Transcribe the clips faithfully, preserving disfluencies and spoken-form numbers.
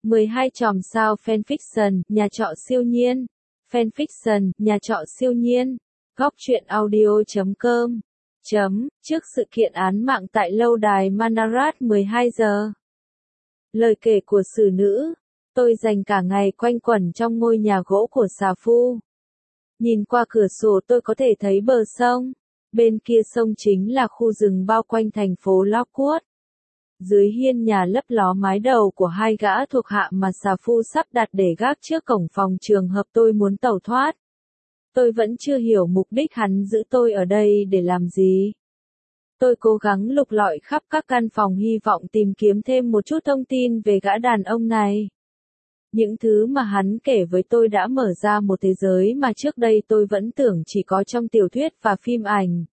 mười hai chòm sao fanfiction, nhà trọ siêu nhiên. Fanfiction, nhà trọ siêu nhiên. Góc truyện audio chấm com. Chấm, trước sự kiện án mạng tại lâu đài Manarat mười hai giờ. Lời kể của xử nữ. Tôi dành cả ngày quanh quẩn trong ngôi nhà gỗ của xà phu. Nhìn qua cửa sổ tôi có thể thấy bờ sông. Bên kia sông chính là khu rừng bao quanh thành phố Lockwood. Dưới hiên nhà lấp ló mái đầu của hai gã thuộc hạ mà xà phu sắp đặt để gác trước cổng phòng trường hợp tôi muốn tẩu thoát. Tôi vẫn chưa hiểu mục đích hắn giữ tôi ở đây để làm gì. Tôi cố gắng lục lọi khắp các căn phòng hy vọng tìm kiếm thêm một chút thông tin về gã đàn ông này. Những thứ mà hắn kể với tôi đã mở ra một thế giới mà trước đây tôi vẫn tưởng chỉ có trong tiểu thuyết và phim ảnh.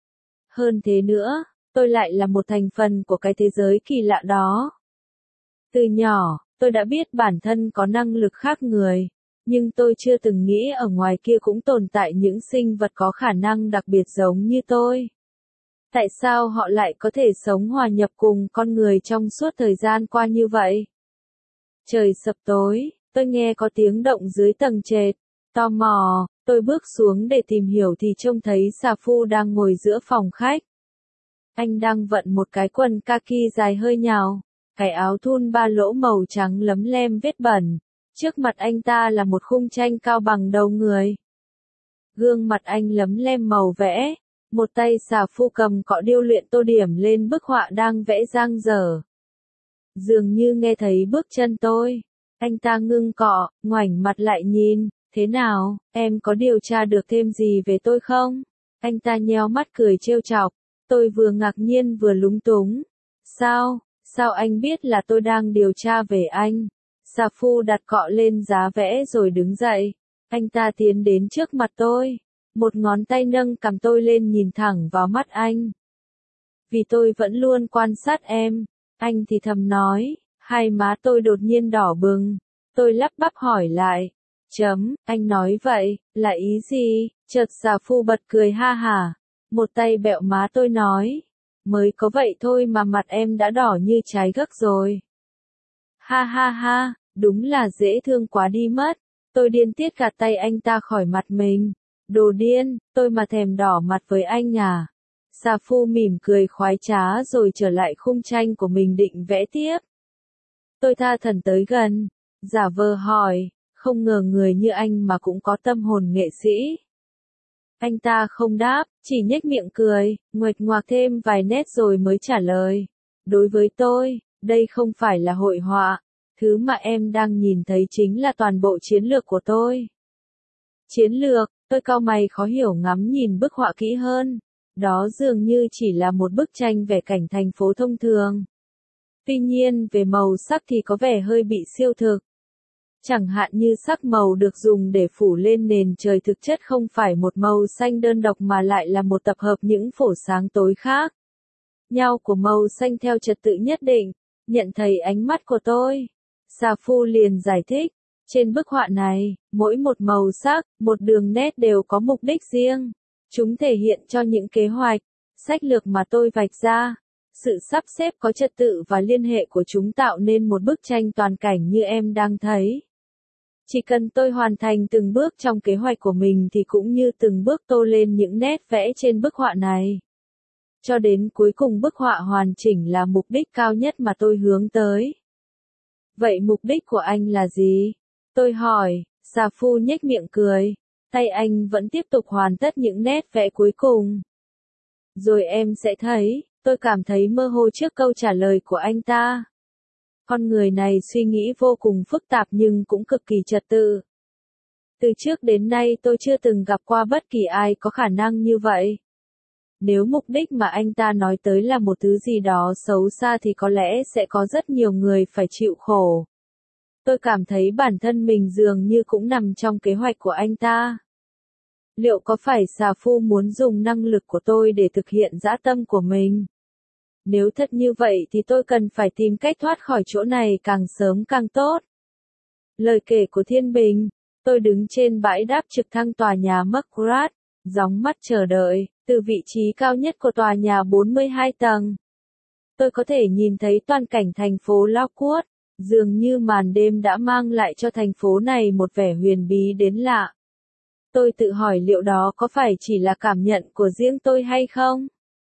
Hơn thế nữa, tôi lại là một thành phần của cái thế giới kỳ lạ đó. Từ nhỏ, tôi đã biết bản thân có năng lực khác người, nhưng tôi chưa từng nghĩ ở ngoài kia cũng tồn tại những sinh vật có khả năng đặc biệt giống như tôi. Tại sao họ lại có thể sống hòa nhập cùng con người trong suốt thời gian qua như vậy? Trời sập tối, tôi nghe có tiếng động dưới tầng trệt. Tò mò, tôi bước xuống để tìm hiểu thì trông thấy xà phu đang ngồi giữa phòng khách. Anh đang vận một cái quần kaki dài hơi nhào, cái áo thun ba lỗ màu trắng lấm lem vết bẩn. Trước mặt anh ta là một khung tranh cao bằng đầu người. Gương mặt anh lấm lem màu vẽ, một tay xà phu cầm cọ điêu luyện tô điểm lên bức họa đang vẽ dang dở. Dường như nghe thấy bước chân tôi, anh ta ngưng cọ, ngoảnh mặt lại nhìn, thế nào, em có điều tra được thêm gì về tôi không? Anh ta nheo mắt cười trêu chọc, tôi vừa ngạc nhiên vừa lúng túng. Sao, sao anh biết là tôi đang điều tra về anh? Xà phu đặt cọ lên giá vẽ rồi đứng dậy, anh ta tiến đến trước mặt tôi, một ngón tay nâng cầm tôi lên nhìn thẳng vào mắt anh. Vì tôi vẫn luôn quan sát em. Anh thì thầm nói, hai má tôi đột nhiên đỏ bừng, tôi lắp bắp hỏi lại, chấm, anh nói vậy, là ý gì? Chợt xà phu bật cười ha hả, một tay bẹo má tôi nói, mới có vậy thôi mà mặt em đã đỏ như trái gấc rồi. Ha ha ha, đúng là dễ thương quá đi mất, tôi điên tiết gạt tay anh ta khỏi mặt mình, đồ điên, tôi mà thèm đỏ mặt với anh à? Xà phu mỉm cười khoái trá rồi trở lại khung tranh của mình định vẽ tiếp. Tôi tha thẩn tới gần, giả vờ hỏi, không ngờ người như anh mà cũng có tâm hồn nghệ sĩ. Anh ta không đáp, chỉ nhếch miệng cười, nguệch ngoạc thêm vài nét rồi mới trả lời. Đối với tôi, đây không phải là hội họa, thứ mà em đang nhìn thấy chính là toàn bộ chiến lược của tôi. Chiến lược, tôi cau mày khó hiểu ngắm nhìn bức họa kỹ hơn. Đó dường như chỉ là một bức tranh vẽ cảnh thành phố thông thường. Tuy nhiên về màu sắc thì có vẻ hơi bị siêu thực. Chẳng hạn như sắc màu được dùng để phủ lên nền trời thực chất không phải một màu xanh đơn độc mà lại là một tập hợp những phổ sáng tối khác nhau của màu xanh theo trật tự nhất định. Nhận thấy ánh mắt của tôi, xà phu liền giải thích, trên bức họa này, mỗi một màu sắc, một đường nét đều có mục đích riêng. Chúng thể hiện cho những kế hoạch, sách lược mà tôi vạch ra. Sự sắp xếp có trật tự và liên hệ của chúng tạo nên một bức tranh toàn cảnh như em đang thấy. Chỉ cần tôi hoàn thành từng bước trong kế hoạch của mình thì cũng như từng bước tô lên những nét vẽ trên bức họa này. Cho đến cuối cùng bức họa hoàn chỉnh là mục đích cao nhất mà tôi hướng tới. Vậy mục đích của anh là gì? Tôi hỏi, xà phu nhếch miệng cười. Tay anh vẫn tiếp tục hoàn tất những nét vẽ cuối cùng. Rồi em sẽ thấy, tôi cảm thấy mơ hồ trước câu trả lời của anh ta. Con người này suy nghĩ vô cùng phức tạp nhưng cũng cực kỳ trật tự. Từ trước đến nay tôi chưa từng gặp qua bất kỳ ai có khả năng như vậy. Nếu mục đích mà anh ta nói tới là một thứ gì đó xấu xa thì có lẽ sẽ có rất nhiều người phải chịu khổ. Tôi cảm thấy bản thân mình dường như cũng nằm trong kế hoạch của anh ta. Liệu có phải xà phu muốn dùng năng lực của tôi để thực hiện dã tâm của mình? Nếu thật như vậy thì tôi cần phải tìm cách thoát khỏi chỗ này càng sớm càng tốt. Lời kể của Thiên Bình, tôi đứng trên bãi đáp trực thăng tòa nhà Marquardt, gióng mắt chờ đợi, từ vị trí cao nhất của tòa nhà bốn mươi hai tầng. Tôi có thể nhìn thấy toàn cảnh thành phố Lockwood. Dường như màn đêm đã mang lại cho thành phố này một vẻ huyền bí đến lạ. Tôi tự hỏi liệu đó có phải chỉ là cảm nhận của riêng tôi hay không?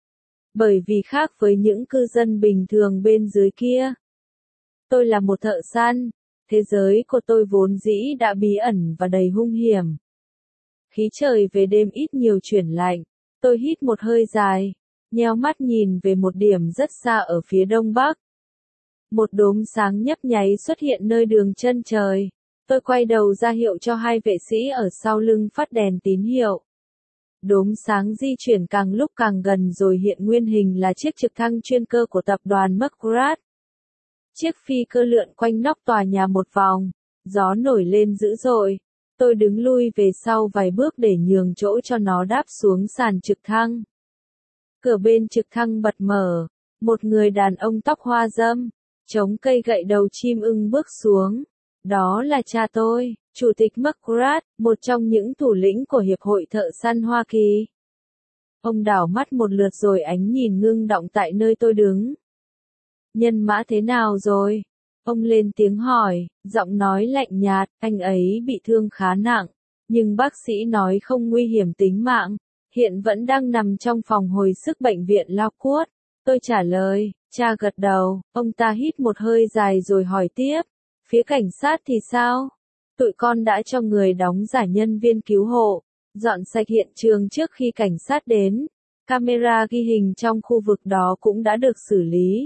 Bởi vì khác với những cư dân bình thường bên dưới kia. Tôi là một thợ săn, thế giới của tôi vốn dĩ đã bí ẩn và đầy hung hiểm. Khí trời về đêm ít nhiều chuyển lạnh, tôi hít một hơi dài, nheo mắt nhìn về một điểm rất xa ở phía đông bắc. Một đốm sáng nhấp nháy xuất hiện nơi đường chân trời. Tôi quay đầu ra hiệu cho hai vệ sĩ ở sau lưng phát đèn tín hiệu. Đốm sáng di chuyển càng lúc càng gần rồi hiện nguyên hình là chiếc trực thăng chuyên cơ của tập đoàn McGrath. Chiếc phi cơ lượn quanh nóc tòa nhà một vòng, gió nổi lên dữ dội. Tôi đứng lui về sau vài bước để nhường chỗ cho nó đáp xuống sàn trực thăng. Cửa bên trực thăng bật mở, một người đàn ông tóc hoa râm, chống cây gậy đầu chim ưng bước xuống. Đó là cha tôi, Chủ tịch McGrath, một trong những thủ lĩnh của Hiệp hội Thợ săn Hoa Kỳ. Ông đảo mắt một lượt rồi ánh nhìn ngưng đọng tại nơi tôi đứng. Nhân mã thế nào rồi? Ông lên tiếng hỏi, giọng nói lạnh nhạt, anh ấy bị thương khá nặng, nhưng bác sĩ nói không nguy hiểm tính mạng, hiện vẫn đang nằm trong phòng hồi sức bệnh viện Lockwood. Tôi trả lời, cha gật đầu, ông ta hít một hơi dài rồi hỏi tiếp, phía cảnh sát thì sao? Tụi con đã cho người đóng giả nhân viên cứu hộ, dọn sạch hiện trường trước khi cảnh sát đến, camera ghi hình trong khu vực đó cũng đã được xử lý.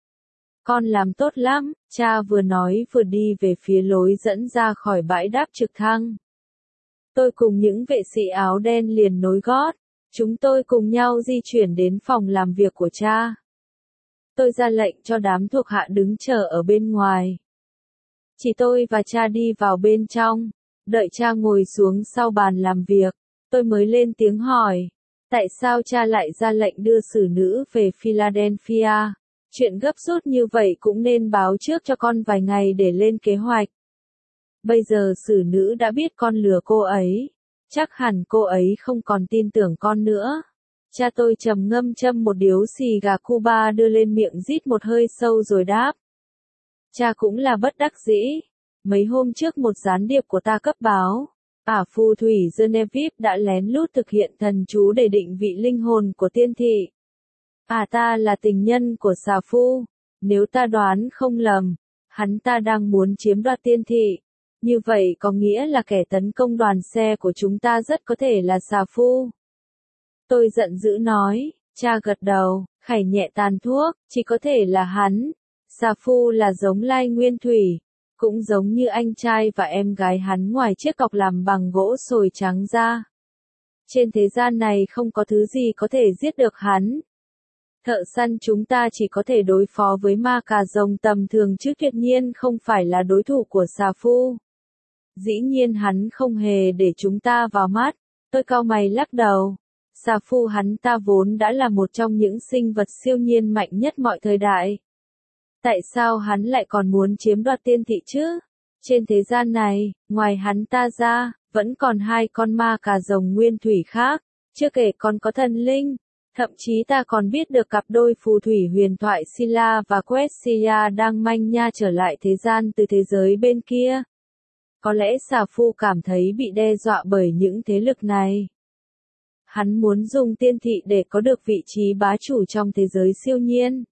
Con làm tốt lắm, cha vừa nói vừa đi về phía lối dẫn ra khỏi bãi đáp trực thăng. Tôi cùng những vệ sĩ áo đen liền nối gót, chúng tôi cùng nhau di chuyển đến phòng làm việc của cha. Tôi ra lệnh cho đám thuộc hạ đứng chờ ở bên ngoài. Chỉ tôi và cha đi vào bên trong, đợi cha ngồi xuống sau bàn làm việc, tôi mới lên tiếng hỏi, tại sao cha lại ra lệnh đưa xử nữ về Philadelphia? Chuyện gấp rút như vậy cũng nên báo trước cho con vài ngày để lên kế hoạch. Bây giờ xử nữ đã biết con lừa cô ấy, chắc hẳn cô ấy không còn tin tưởng con nữa. Cha tôi trầm ngâm châm một điếu xì gà Cuba đưa lên miệng rít một hơi sâu rồi đáp. Cha cũng là bất đắc dĩ. Mấy hôm trước một gián điệp của ta cấp báo, ả phù thủy Genevieve đã lén lút thực hiện thần chú để định vị linh hồn của tiên thị. À ta là tình nhân của xà phu, nếu ta đoán không lầm, hắn ta đang muốn chiếm đoạt tiên thị. Như vậy có nghĩa là kẻ tấn công đoàn xe của chúng ta rất có thể là xà phu. Tôi giận dữ nói, cha gật đầu, khải nhẹ tàn thuốc, chỉ có thể là hắn. Xà phu là giống Lai Nguyên Thủy, cũng giống như anh trai và em gái hắn ngoài chiếc cọc làm bằng gỗ sồi trắng ra. Trên thế gian này không có thứ gì có thể giết được hắn. Thợ săn chúng ta chỉ có thể đối phó với ma cà rồng tầm thường chứ tuyệt nhiên không phải là đối thủ của xà phu. Dĩ nhiên hắn không hề để chúng ta vào mắt, tôi cau mày lắc đầu. Xà phu hắn ta vốn đã là một trong những sinh vật siêu nhiên mạnh nhất mọi thời đại. Tại sao hắn lại còn muốn chiếm đoạt tiên thị chứ? Trên thế gian này, ngoài hắn ta ra, vẫn còn hai con ma cà rồng nguyên thủy khác, chưa kể còn có thần linh. Thậm chí ta còn biết được cặp đôi phù thủy huyền thoại Scylla và Questia đang manh nha trở lại thế gian từ thế giới bên kia. Có lẽ xà phu cảm thấy bị đe dọa bởi những thế lực này. Hắn muốn dùng tiên thị để có được vị trí bá chủ trong thế giới siêu nhiên.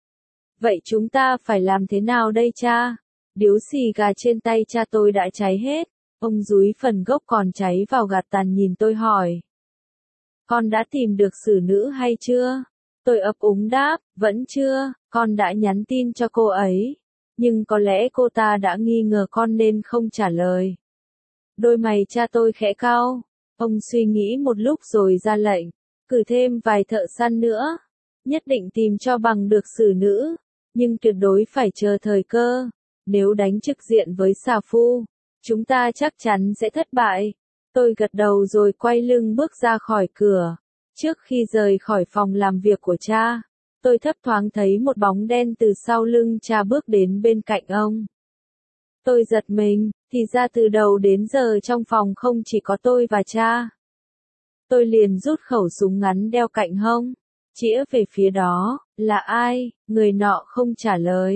Vậy chúng ta phải làm thế nào đây cha? Điếu xì gà trên tay cha tôi đã cháy hết, ông dúi phần gốc còn cháy vào gạt tàn nhìn tôi hỏi. Con đã tìm được xử nữ hay chưa? Tôi ấp úng đáp, vẫn chưa, con đã nhắn tin cho cô ấy. Nhưng có lẽ cô ta đã nghi ngờ con nên không trả lời. Đôi mày cha tôi khẽ cau. Ông suy nghĩ một lúc rồi ra lệnh, cử thêm vài thợ săn nữa. Nhất định tìm cho bằng được xử nữ, nhưng tuyệt đối phải chờ thời cơ. Nếu đánh trực diện với xà phu, chúng ta chắc chắn sẽ thất bại. Tôi gật đầu rồi quay lưng bước ra khỏi cửa. Trước khi rời khỏi phòng làm việc của cha, tôi thấp thoáng thấy một bóng đen từ sau lưng cha bước đến bên cạnh ông. Tôi giật mình, thì ra từ đầu đến giờ trong phòng không chỉ có tôi và cha. Tôi liền rút khẩu súng ngắn đeo cạnh hông, chĩa về phía đó, là ai, người nọ không trả lời.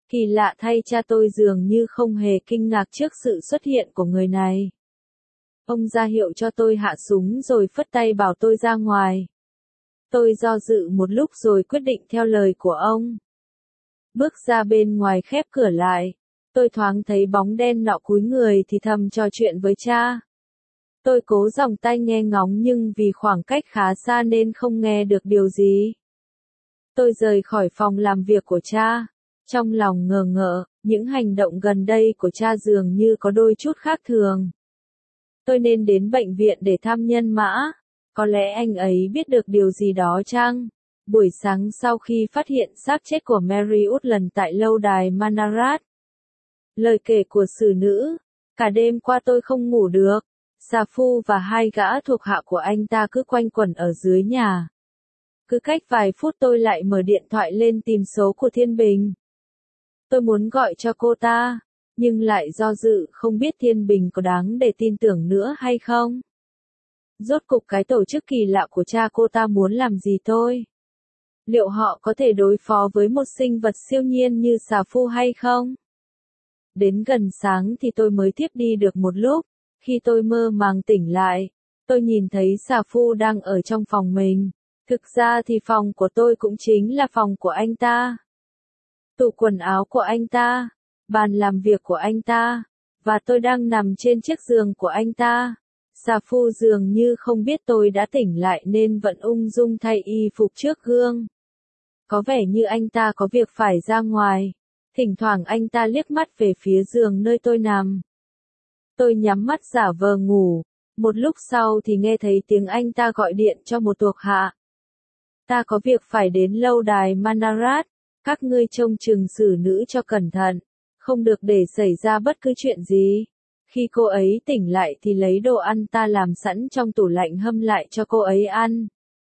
Kỳ lạ thay cha tôi dường như không hề kinh ngạc trước sự xuất hiện của người này. Ông ra hiệu cho tôi hạ súng rồi phất tay bảo tôi ra ngoài. Tôi do dự một lúc rồi quyết định theo lời của ông. Bước ra bên ngoài khép cửa lại. Tôi thoáng thấy bóng đen nọ cúi người thì thầm trò chuyện với cha. Tôi cố giòng tai nghe ngóng nhưng vì khoảng cách khá xa nên không nghe được điều gì. Tôi rời khỏi phòng làm việc của cha. Trong lòng ngờ ngợ, những hành động gần đây của cha dường như có đôi chút khác thường. Tôi nên đến bệnh viện để thăm nhân mã. Có lẽ anh ấy biết được điều gì đó chăng? Buổi sáng sau khi phát hiện xác chết của Mary Woodland tại lâu đài Manarat. Lời kể của xử nữ. Cả đêm qua tôi không ngủ được. Xà Phu và hai gã thuộc hạ của anh ta cứ quanh quẩn ở dưới nhà. Cứ cách vài phút tôi lại mở điện thoại lên tìm số của Thiên Bình. Tôi muốn gọi cho cô ta, nhưng lại do dự không biết Thiên Bình có đáng để tin tưởng nữa hay không. Rốt cục cái tổ chức kỳ lạ của cha cô ta muốn làm gì tôi? Liệu họ có thể đối phó với một sinh vật siêu nhiên như Xà Phu hay không? Đến gần sáng thì tôi mới thiếp đi được một lúc. Khi tôi mơ màng tỉnh lại, tôi nhìn thấy Xà Phu đang ở trong phòng mình. Thực ra thì phòng của tôi cũng chính là phòng của anh ta. Tủ quần áo của anh ta, bàn làm việc của anh ta, và tôi đang nằm trên chiếc giường của anh ta. Xà Phu dường như không biết tôi đã tỉnh lại nên vẫn ung dung thay y phục trước gương. Có vẻ như anh ta có việc phải ra ngoài. Thỉnh thoảng anh ta liếc mắt về phía giường nơi tôi nằm. Tôi nhắm mắt giả vờ ngủ. Một lúc sau thì nghe thấy tiếng anh ta gọi điện cho một thuộc hạ. Ta có việc phải đến lâu đài Manarat. Các ngươi trông chừng xử nữ cho cẩn thận. Không được để xảy ra bất cứ chuyện gì. Khi cô ấy tỉnh lại thì lấy đồ ăn ta làm sẵn trong tủ lạnh hâm lại cho cô ấy ăn.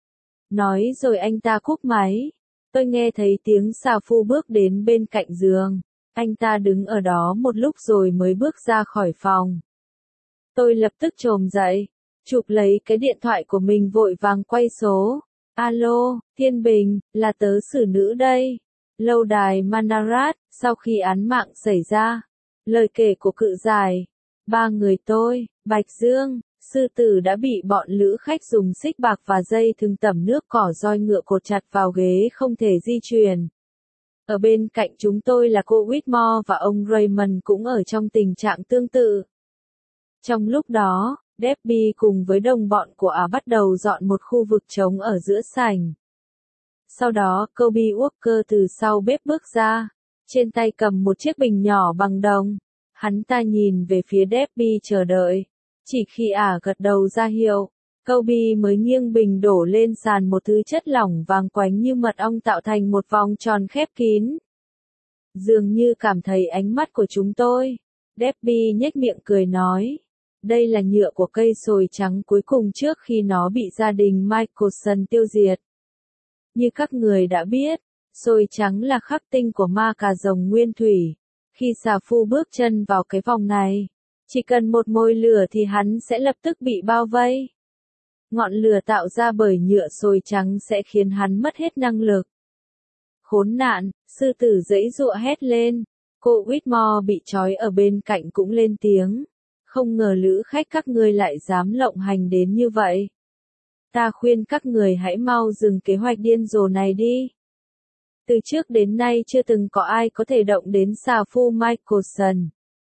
Nói rồi anh ta cúp máy. Tôi nghe thấy tiếng Xà Phu bước đến bên cạnh giường. Anh ta đứng ở đó một lúc rồi mới bước ra khỏi phòng. Tôi lập tức chồm dậy, chụp lấy cái điện thoại của mình vội vàng quay số. Alo, Thiên Bình, là tớ xử nữ đây. Lâu đài Manarat, sau khi án mạng xảy ra. Lời kể của cự giải. Ba người tôi, Bạch Dương, Sư Tử đã bị bọn lữ khách dùng xích bạc và dây thừng tẩm nước cỏ roi ngựa cột chặt vào ghế không thể di chuyển. Ở bên cạnh chúng tôi là cô Whitmore và ông Raymond cũng ở trong tình trạng tương tự. Trong lúc đó, Debbie cùng với đồng bọn của ả bắt đầu dọn một khu vực trống ở giữa sảnh. Sau đó, Kobe Walker từ sau bếp bước ra, trên tay cầm một chiếc bình nhỏ bằng đồng. Hắn ta nhìn về phía Debbie chờ đợi. Chỉ khi ả gật đầu ra hiệu, Kobe mới nghiêng bình đổ lên sàn một thứ chất lỏng vàng quánh như mật ong tạo thành một vòng tròn khép kín. Dường như cảm thấy ánh mắt của chúng tôi, Debbie nhếch miệng cười nói. Đây là nhựa của cây sồi trắng cuối cùng trước khi nó bị gia đình Michelson tiêu diệt. Như các người đã biết, sồi trắng là khắc tinh của ma cà rồng nguyên thủy. Khi Xà Phu bước chân vào cái vòng này, chỉ cần một mồi lửa thì hắn sẽ lập tức bị bao vây. Ngọn lửa tạo ra bởi nhựa sồi trắng sẽ khiến hắn mất hết năng lực. Khốn nạn, Sư Tử giãy giụa hét lên. Cô Whitmore bị trói ở bên cạnh cũng lên tiếng. Không ngờ lữ khách các ngươi lại dám lộng hành đến như vậy. Ta khuyên các người hãy mau dừng kế hoạch điên rồ này đi. Từ trước đến nay chưa từng có ai có thể động đến Xà Phu Michelson.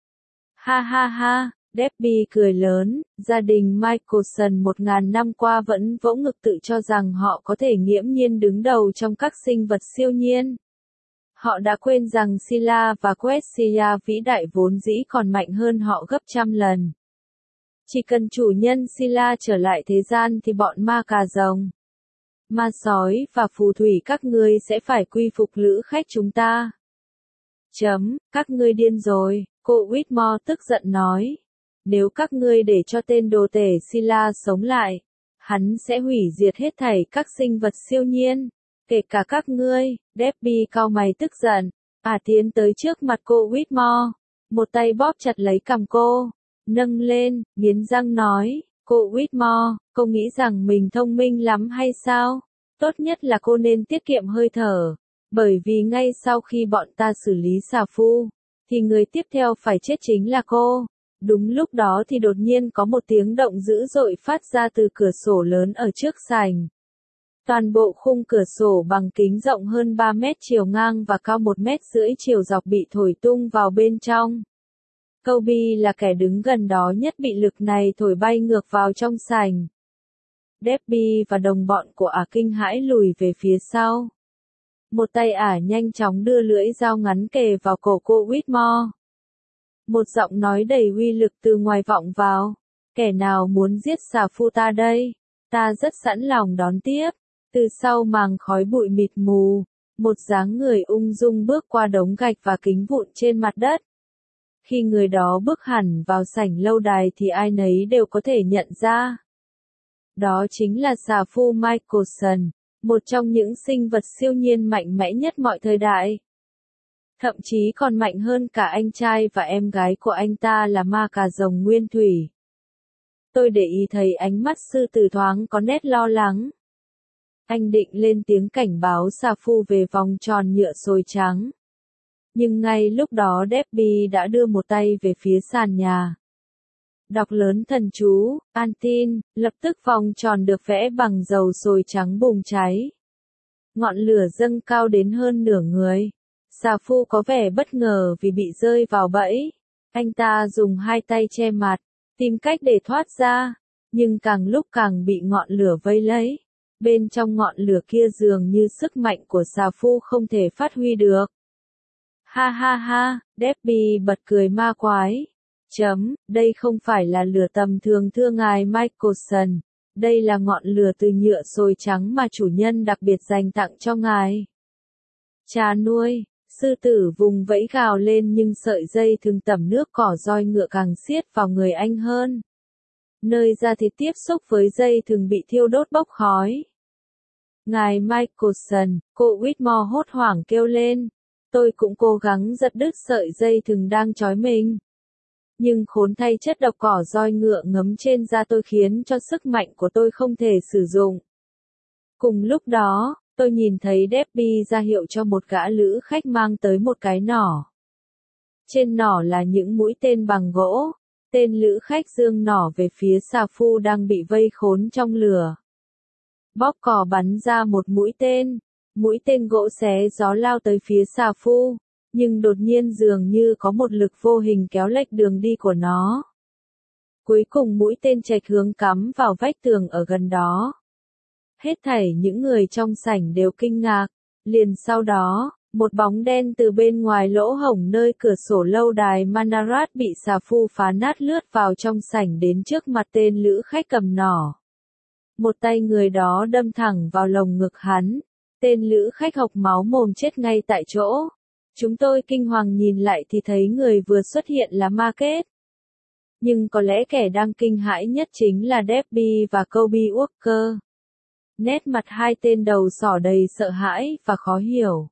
Ha ha ha, Debbie cười lớn, gia đình Michelson một ngàn năm qua vẫn vỗ ngực tự cho rằng họ có thể nghiễm nhiên đứng đầu trong các sinh vật siêu nhiên. Họ đã quên rằng Scylla và Questia vĩ đại vốn dĩ còn mạnh hơn họ gấp trăm lần. Chỉ cần chủ nhân Scylla trở lại thế gian thì bọn ma cà rồng, ma sói và phù thủy các ngươi sẽ phải quy phục lữ khách chúng ta. Chấm, các ngươi điên rồi, cô Whitmore tức giận nói. Nếu các ngươi để cho tên đồ tể Scylla sống lại, hắn sẽ hủy diệt hết thảy các sinh vật siêu nhiên, kể cả các ngươi. Debbie cau mày tức giận, ả tiến tới trước mặt cô Whitmore, một tay bóp chặt lấy cằm cô, nâng lên, nghiến răng nói, cô Whitmore, cô nghĩ rằng mình thông minh lắm hay sao? Tốt nhất là cô nên tiết kiệm hơi thở. Bởi vì ngay sau khi bọn ta xử lý xà phu, thì người tiếp theo phải chết chính là cô. Đúng lúc đó thì đột nhiên có một tiếng động dữ dội phát ra từ cửa sổ lớn ở trước sảnh. Toàn bộ khung cửa sổ bằng kính rộng hơn ba mét chiều ngang và cao một mét rưỡi chiều dọc bị thổi tung vào bên trong. Kobe là kẻ đứng gần đó nhất bị lực này thổi bay ngược vào trong sảnh. Debbie và đồng bọn của ả kinh hãi lùi về phía sau. Một tay ả nhanh chóng đưa lưỡi dao ngắn kề vào cổ cô Whitmore. Một giọng nói đầy uy lực từ ngoài vọng vào. Kẻ nào muốn giết xà phu ta đây? Ta rất sẵn lòng đón tiếp. Từ sau màng khói bụi mịt mù, một dáng người ung dung bước qua đống gạch và kính vụn trên mặt đất. Khi người đó bước hẳn vào sảnh lâu đài thì ai nấy đều có thể nhận ra. Đó chính là xà phu Michelson, một trong những sinh vật siêu nhiên mạnh mẽ nhất mọi thời đại. Thậm chí còn mạnh hơn cả anh trai và em gái của anh ta là ma cà rồng nguyên thủy. Tôi để ý thấy ánh mắt sư tử thoáng có nét lo lắng. Anh định lên tiếng cảnh báo xà phu về vòng tròn nhựa xôi trắng. Nhưng ngay lúc đó Debbie đã đưa một tay về phía sàn nhà. Đọc lớn thần chú, an tin, lập tức vòng tròn được vẽ bằng dầu xôi trắng bùng cháy. Ngọn lửa dâng cao đến hơn nửa người. Xà phu có vẻ bất ngờ vì bị rơi vào bẫy. Anh ta dùng hai tay che mặt, tìm cách để thoát ra, nhưng càng lúc càng bị ngọn lửa vây lấy. Bên trong ngọn lửa kia dường như sức mạnh của xà phu không thể phát huy được. Ha ha ha, Debbie bật cười ma quái. Chấm, đây không phải là lửa tầm thường thưa ngài Michelson. Đây là ngọn lửa từ nhựa xôi trắng mà chủ nhân đặc biệt dành tặng cho ngài. Cha nuôi, sư tử vùng vẫy gào lên nhưng sợi dây thừng tẩm nước cỏ roi ngựa càng siết vào người anh hơn. Nơi da thịt tiếp xúc với dây thừng bị thiêu đốt bốc khói. Ngài Michelson, cô Whitmore hốt hoảng kêu lên. Tôi cũng cố gắng giật đứt sợi dây thừng đang trói mình. Nhưng khốn thay chất độc cỏ roi ngựa ngấm trên da tôi khiến cho sức mạnh của tôi không thể sử dụng. Cùng lúc đó, tôi nhìn thấy Debbie ra hiệu cho một gã lữ khách mang tới một cái nỏ. Trên nỏ là những mũi tên bằng gỗ. Tên lữ khách giương nỏ về phía xà phu đang bị vây khốn trong lửa. Bóp cò bắn ra một mũi tên. Mũi tên gỗ xé gió lao tới phía xà phu, nhưng đột nhiên dường như có một lực vô hình kéo lệch đường đi của nó. Cuối cùng mũi tên chệch hướng cắm vào vách tường ở gần đó. Hết thảy những người trong sảnh đều kinh ngạc. Liền sau đó, một bóng đen từ bên ngoài lỗ hổng nơi cửa sổ lâu đài Manarat bị xà phu phá nát lướt vào trong sảnh đến trước mặt tên lữ khách cầm nỏ. Một tay người đó đâm thẳng vào lồng ngực hắn. Tên lữ khách hộc máu mồm chết ngay tại chỗ. Chúng tôi kinh hoàng nhìn lại thì thấy người vừa xuất hiện là Market. Nhưng có lẽ kẻ đang kinh hãi nhất chính là Debbie và Kobe Walker. Nét mặt hai tên đầu sỏ đầy sợ hãi và khó hiểu.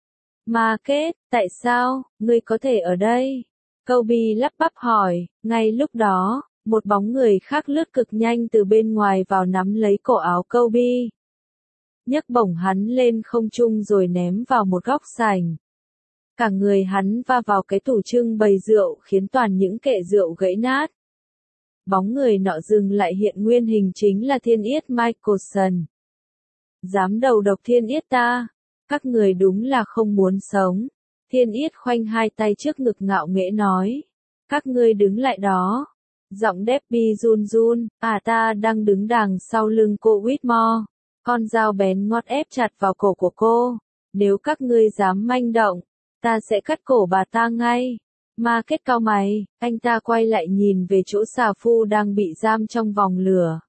Market, tại sao, ngươi có thể ở đây? Kobe lắp bắp hỏi. Ngay lúc đó, một bóng người khác lướt cực nhanh từ bên ngoài vào nắm lấy cổ áo Kobe. Nhấc bổng hắn lên không trung rồi ném vào một góc sảnh. Cả người hắn va vào cái tủ trưng bày rượu khiến toàn những kệ rượu gãy nát. Bóng người nọ dừng lại hiện nguyên hình chính là Thiên Yết Michelson. Dám đầu độc Thiên Yết ta, các người đúng là không muốn sống. Thiên Yết khoanh hai tay trước ngực ngạo nghễ nói. Các ngươi đứng lại đó. Giọng Debbie run run, à ta đang đứng đằng sau lưng cô Whitmore. Con dao bén ngót ép chặt vào cổ của cô. Nếu các ngươi dám manh động, ta sẽ cắt cổ bà ta ngay. Market cau mày, anh ta quay lại nhìn về chỗ xà phu đang bị giam trong vòng lửa.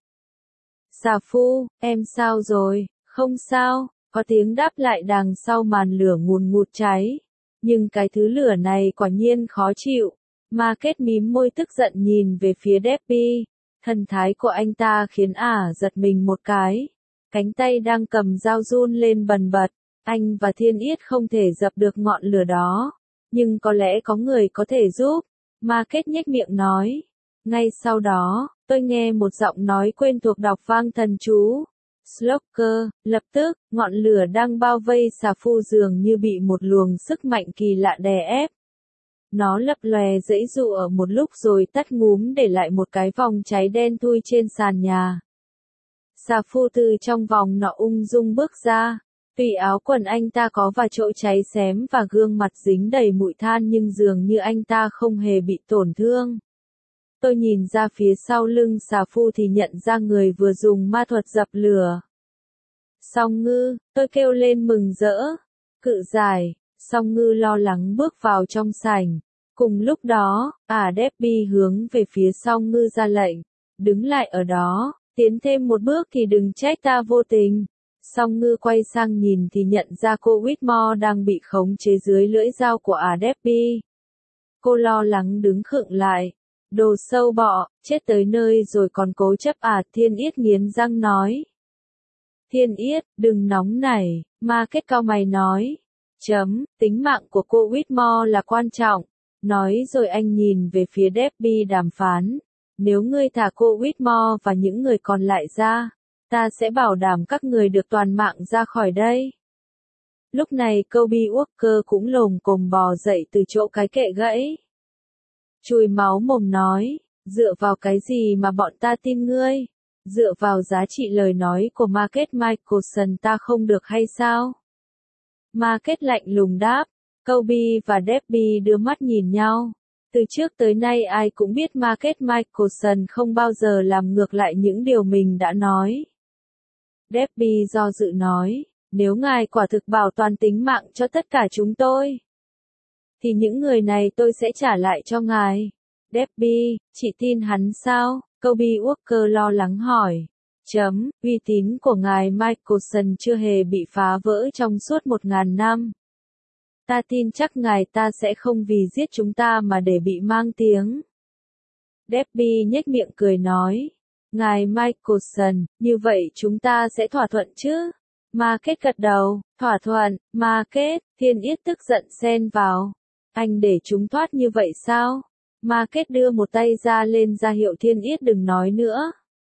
Xà phu, em sao rồi? Không sao, có tiếng đáp lại đằng sau màn lửa ngùn ngụt cháy. Nhưng cái thứ lửa này quả nhiên khó chịu. Market mím môi tức giận nhìn về phía Debbie. Thần thái của anh ta khiến ả giật mình một cái. Cánh tay đang cầm dao run lên bần bật. Anh và Thiên Yết không thể dập được ngọn lửa đó. Nhưng có lẽ có người có thể giúp. Market nhếch miệng nói. Ngay sau đó, tôi nghe một giọng nói quen thuộc đọc vang thần chú. Sloker, lập tức, ngọn lửa đang bao vây xà phu dường như bị một luồng sức mạnh kỳ lạ đè ép. Nó lập lòe giãy dụ ở một lúc rồi tắt ngúm để lại một cái vòng cháy đen thui trên sàn nhà. Xà phu từ trong vòng nọ ung dung bước ra. Tuy áo quần anh ta có vài chỗ cháy xém và gương mặt dính đầy bụi than nhưng dường như anh ta không hề bị tổn thương. Tôi nhìn ra phía sau lưng xà phu thì nhận ra người vừa dùng ma thuật dập lửa. Song Ngư, tôi kêu lên mừng rỡ. Cự giải, Song Ngư lo lắng bước vào trong sảnh. Cùng lúc đó, ả Debbie hướng về phía Song Ngư ra lệnh. Đứng lại ở đó, tiến thêm một bước thì đừng trách ta vô tình. Song Ngư quay sang nhìn thì nhận ra cô Whitmore đang bị khống chế dưới lưỡi dao của ả Debbie. Cô lo lắng đứng khựng lại. Đồ sâu bọ, chết tới nơi rồi còn cố chấp à, Thiên Yết nghiến răng nói. Thiên Yết, đừng nóng nảy, ma kết cao mày nói. Chấm, tính mạng của cô Whitmore là quan trọng. Nói rồi anh nhìn về phía Debbie đàm phán. Nếu ngươi thả cô Whitmore và những người còn lại ra, ta sẽ bảo đảm các người được toàn mạng ra khỏi đây. Lúc này Kobe Walker cũng lồm cồm bò dậy từ chỗ cái kệ gãy. Chùi máu mồm nói, dựa vào cái gì mà bọn ta tin ngươi? Dựa vào giá trị lời nói của Margaret Michelson ta không được hay sao? Margaret lạnh lùng đáp. Kobe và Debbie đưa mắt nhìn nhau. Từ trước tới nay ai cũng biết Margaret Michelson không bao giờ làm ngược lại những điều mình đã nói. Debbie do dự nói, nếu ngài quả thực bảo toàn tính mạng cho tất cả chúng tôi, thì những người này tôi sẽ trả lại cho ngài. Debbie, chị tin hắn sao? Kobe Walker lo lắng hỏi. Chấm, uy tín của ngài Michelson chưa hề bị phá vỡ trong suốt một ngàn năm. Ta tin chắc ngài ta sẽ không vì giết chúng ta mà để bị mang tiếng. Debbie nhếch miệng cười nói. Ngài Michelson, như vậy chúng ta sẽ thỏa thuận chứ? Margaret gật đầu, thỏa thuận, Margaret, Thiên Yết tức giận xen vào. Anh để chúng thoát như vậy sao? Margaret đưa một tay ra lên ra hiệu Thiên Yết đừng nói nữa.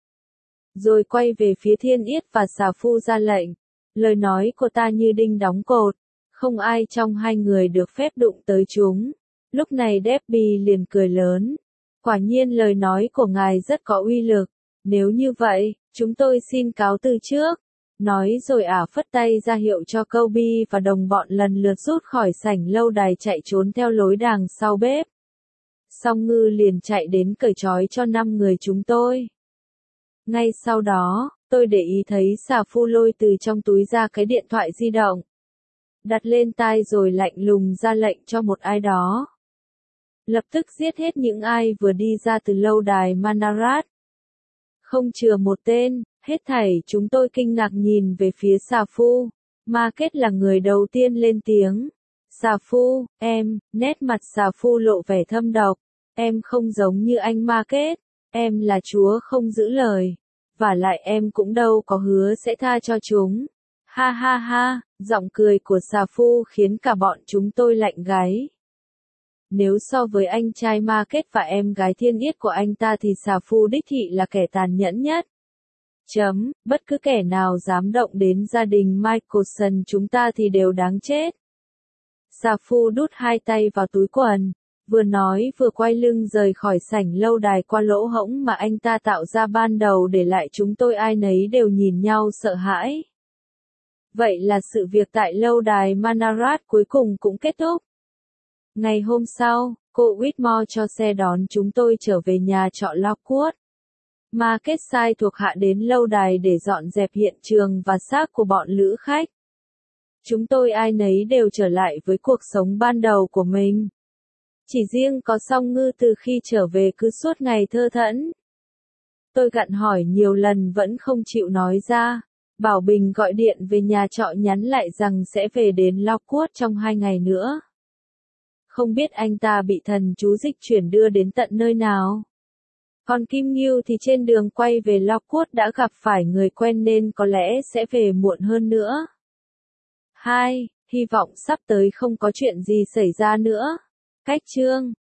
Rồi quay về phía Thiên Yết và xà phu ra lệnh. Lời nói của ta như đinh đóng cột. Không ai trong hai người được phép đụng tới chúng. Lúc này Debbie liền cười lớn. Quả nhiên lời nói của ngài rất có uy lực. Nếu như vậy, chúng tôi xin cáo từ trước. Nói rồi ả phất tay ra hiệu cho Kobe và đồng bọn lần lượt rút khỏi sảnh lâu đài chạy trốn theo lối đằng sau bếp. Song Ngư liền chạy đến cởi trói cho năm người chúng tôi. Ngay sau đó, tôi để ý thấy xà phu lôi từ trong túi ra cái điện thoại di động. Đặt lên tai rồi lạnh lùng ra lệnh cho một ai đó. Lập tức giết hết những ai vừa đi ra từ lâu đài Manarat. Không chừa một tên, hết thảy chúng tôi kinh ngạc nhìn về phía xà phu. Margaret là người đầu tiên lên tiếng. Xà phu, em, nét mặt xà phu lộ vẻ thâm độc. Em không giống như anh Margaret. Em là chúa không giữ lời. Và lại em cũng đâu có hứa sẽ tha cho chúng. Ha ha ha, giọng cười của xà phu khiến cả bọn chúng tôi lạnh gáy. Nếu so với anh trai Margaret và em gái Thiên Yết của anh ta thì xà phu đích thị là kẻ tàn nhẫn nhất. Chấm, bất cứ kẻ nào dám động đến gia đình Michelson chúng ta thì đều đáng chết. Xà phu đút hai tay vào túi quần, vừa nói vừa quay lưng rời khỏi sảnh lâu đài qua lỗ hổng mà anh ta tạo ra ban đầu để lại chúng tôi ai nấy đều nhìn nhau sợ hãi. Vậy là sự việc tại lâu đài Manarat cuối cùng cũng kết thúc. Ngày hôm sau, cô Whitmore cho xe đón chúng tôi trở về nhà trọ Lockwood. Margaret sai thuộc hạ đến lâu đài để dọn dẹp hiện trường và xác của bọn lữ khách. Chúng tôi ai nấy đều trở lại với cuộc sống ban đầu của mình. Chỉ riêng có Song Ngư từ khi trở về cứ suốt ngày thơ thẫn. Tôi gặn hỏi nhiều lần vẫn không chịu nói ra. Bảo Bình gọi điện về nhà trọ nhắn lại rằng sẽ về đến Lockwood trong hai ngày nữa. Không biết anh ta bị thần chú dịch chuyển đưa đến tận nơi nào. Còn Kim Ngưu thì trên đường quay về Lockwood đã gặp phải người quen nên có lẽ sẽ về muộn hơn nữa. hai. Hy vọng sắp tới không có chuyện gì xảy ra nữa. Cách chương